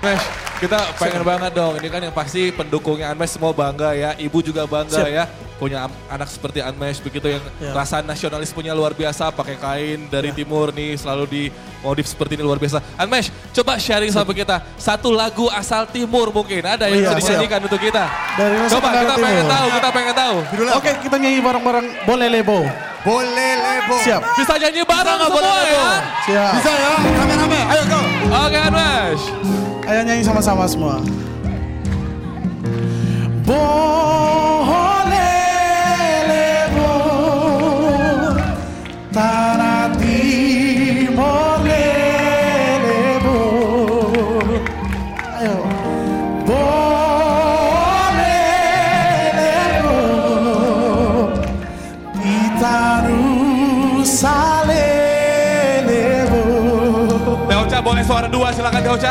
Mesh, kita pengen banget dong. Ini kan yang pasti pendukungnya Unmesh semua bangga ya. Ibu juga bangga ya. Punya anak seperti Unmesh begitu yang rasa nasionalismenya luar biasa. Pakai kain dari timur nih selalu di modif seperti ini luar biasa. Unmesh, coba sharing sama kita. Satu lagu asal timur mungkin. Ada yang bisa dinyanyikan untuk kita. Dari Nusa Coba Tenggara kita pengen tahu. Oke, kita nyanyi bareng-bareng Boleh Lebo. Boleh Lebo. Siap. Bisa nyanyi bareng semua ya. Siap. Bisa ya, rame-rame. Ayo go. Oke Unmesh. Ayo nyanyi sama-sama semua. Boleh Lebo, tanah timur Lebo. Ayo. Boleh Lebo, kita Nusa Lebo. Teocha boleh suara dua silakan Teocha.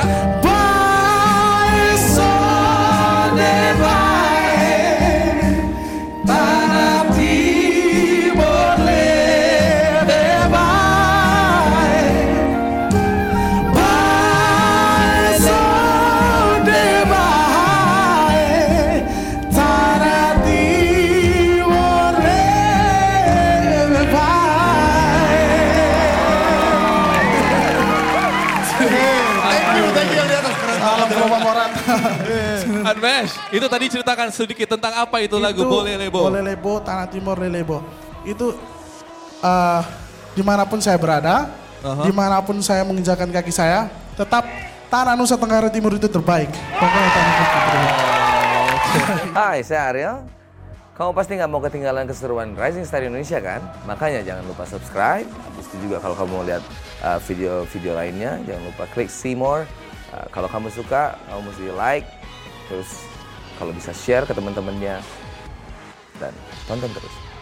Unmesh, itu tadi ceritakan sedikit tentang apa itu lagu Boleh Lebo. Boleh Lebo, Tanah Timur Lebo. Itu dimanapun saya berada, dimanapun saya menginjakan kaki saya, tetap Tanah Nusa Tenggara Timur itu terbaik. Pokoknya Tanah Nusa Tenggara. Hai, saya Ariel. Kamu pasti nggak mau ketinggalan keseruan Rising Star Indonesia kan? Makanya jangan lupa subscribe. Habis itu juga kalau kamu mau lihat video-video lainnya, jangan lupa klik see more. Kalau kamu suka, kamu mesti like. Terus kalau bisa share ke teman-temannya. Dan tonton terus.